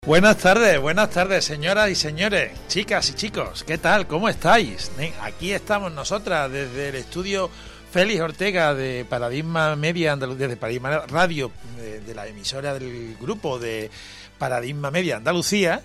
Buenas tardes, señoras y señores, chicas y chicos, ¿qué tal? ¿Cómo estáis? Aquí estamos nosotras desde el estudio Félix Ortega de Paradigma Media Andalucía, de Paradigma Radio, de la emisora del grupo de Paradigma Media Andalucía,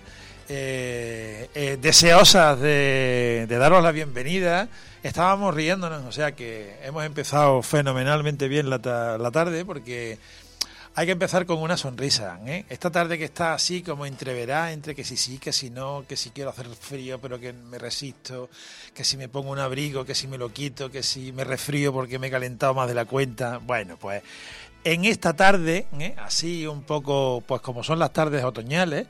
deseosas de daros la bienvenida. Estábamos riéndonos, o sea que hemos empezado fenomenalmente bien la tarde, porque hay que empezar con una sonrisa, ¿eh? Esta tarde que está así como entreverá entre que sí, que si no, que si quiero hacer frío pero que me resisto, que si me pongo un abrigo, que si me lo quito, que si me resfrío porque me he calentado más de la cuenta. Bueno, pues en esta tarde, así un poco, pues como son las tardes otoñales,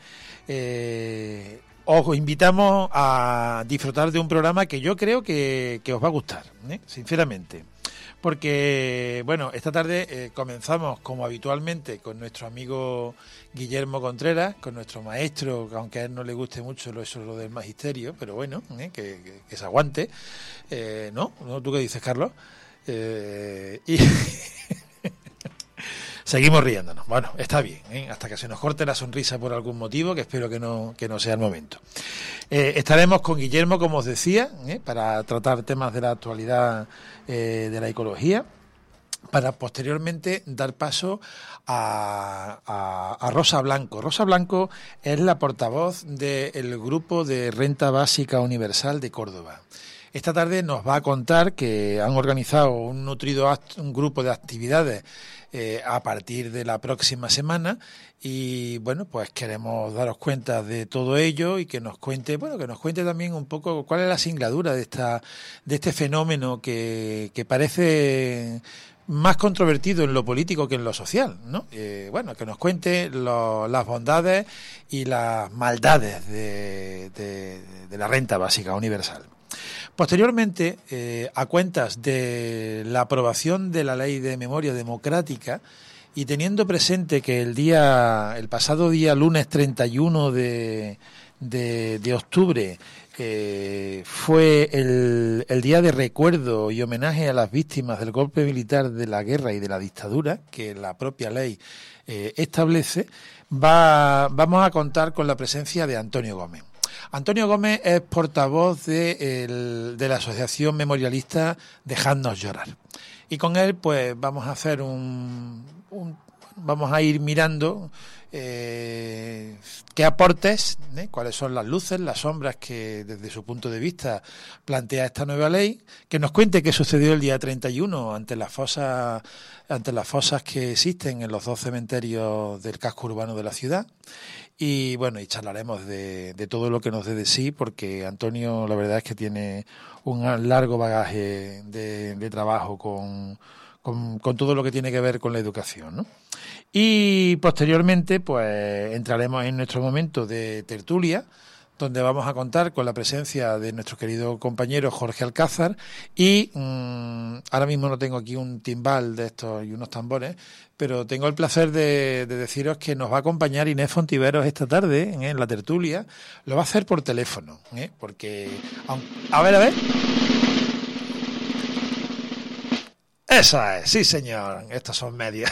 os invitamos a disfrutar de un programa que yo creo que os va a gustar, sinceramente. Porque, bueno, esta tarde comenzamos como habitualmente con nuestro amigo Guillermo Contreras, con nuestro maestro, aunque a él no le guste mucho lo del magisterio, pero bueno, que se aguante. ¿No? ¿Tú qué dices, Carlos? Y seguimos riéndonos. Bueno, está bien, hasta que se nos corte la sonrisa por algún motivo, que espero que no sea el momento. Estaremos con Guillermo, como os decía, para tratar temas de la actualidad de la ecología, para posteriormente dar paso a Rosa Blanco. Rosa Blanco es la portavoz del Grupo de Renta Básica Universal de Córdoba. Esta tarde nos va a contar que han organizado un grupo de actividades a partir de la próxima semana, y bueno, pues queremos daros cuenta de todo ello y que nos cuente también un poco cuál es la singladura de este fenómeno que parece más controvertido en lo político que en lo social, ¿no? Que nos cuente las bondades y las maldades de la renta básica universal. Posteriormente, a cuentas de la aprobación de la Ley de Memoria Democrática, y teniendo presente que el pasado día lunes 31 de octubre fue el día de recuerdo y homenaje a las víctimas del golpe militar, de la guerra y de la dictadura, que la propia ley establece, vamos a contar con la presencia de Antonio Gómez. Antonio Gómez es portavoz de la Asociación Memorialista Dejadnos Llorar. Y con él, pues, vamos a hacer vamos a ir mirando qué aportes, cuáles son las luces, las sombras que desde su punto de vista plantea esta nueva ley, que nos cuente qué sucedió el día 31 ante las fosas que existen en los 2 cementerios del casco urbano de la ciudad. Y bueno, y charlaremos de todo lo que nos dé de sí, porque Antonio, la verdad es que tiene un largo bagaje de trabajo con todo lo que tiene que ver con la educación, ¿no? Y posteriormente, pues, entraremos en nuestro momento de tertulia, donde vamos a contar con la presencia de nuestro querido compañero Jorge Alcázar, y ahora mismo no tengo aquí un timbal de estos y unos tambores, pero tengo el placer de deciros que nos va a acompañar Inés Fontiveros esta tarde en la tertulia. Lo va a hacer por teléfono, porque... A ver. Esa es, sí señor, estos son medios.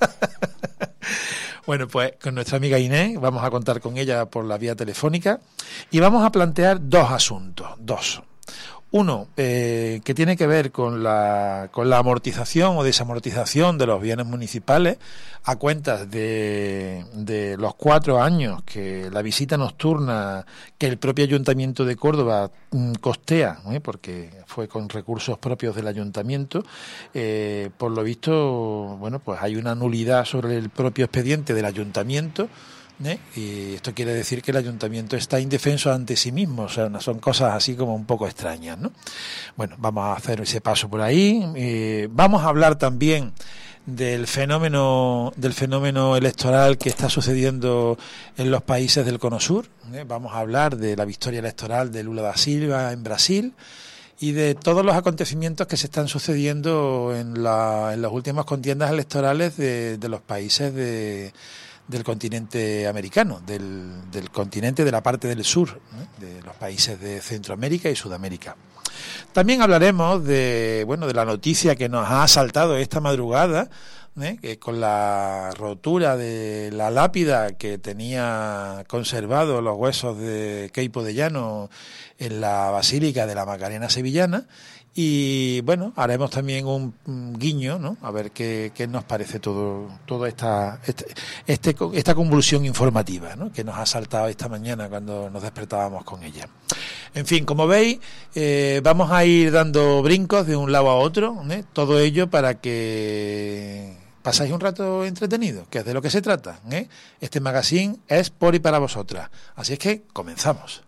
Bueno, pues con nuestra amiga Inés vamos a contar con ella por la vía telefónica y vamos a plantear dos asuntos. Uno, que tiene que ver con la amortización o desamortización de los bienes municipales a cuentas de los 4 años que la visita nocturna que el propio Ayuntamiento de Córdoba costea, porque fue con recursos propios del Ayuntamiento. Por lo visto, bueno, pues hay una nulidad sobre el propio expediente del Ayuntamiento, y esto quiere decir que el Ayuntamiento está indefenso ante sí mismo. O sea, son cosas así como un poco extrañas, ¿no? Bueno, vamos a hacer ese paso por ahí. Vamos a hablar también del fenómeno electoral que está sucediendo en los países del Cono Sur. Vamos a hablar de la victoria electoral de Lula da Silva en Brasil y de todos los acontecimientos que se están sucediendo en las últimas contiendas electorales de los países del continente americano, del continente de la parte del sur, de los países de Centroamérica y Sudamérica. También hablaremos de la noticia que nos ha asaltado esta madrugada, que con la rotura de la lápida que tenía conservado los huesos de Queipo de Llano en la Basílica de la Macarena Sevillana. Y bueno, haremos también un guiño, ¿no? A ver qué nos parece toda esta convulsión informativa, ¿no? Que nos ha saltado esta mañana cuando nos despertábamos con ella. En fin, como veis, vamos a ir dando brincos de un lado a otro, ¿eh? Todo ello para que pasáis un rato entretenido, que es de lo que se trata, ¿eh? Este magazine es por y para vosotras. Así es que comenzamos.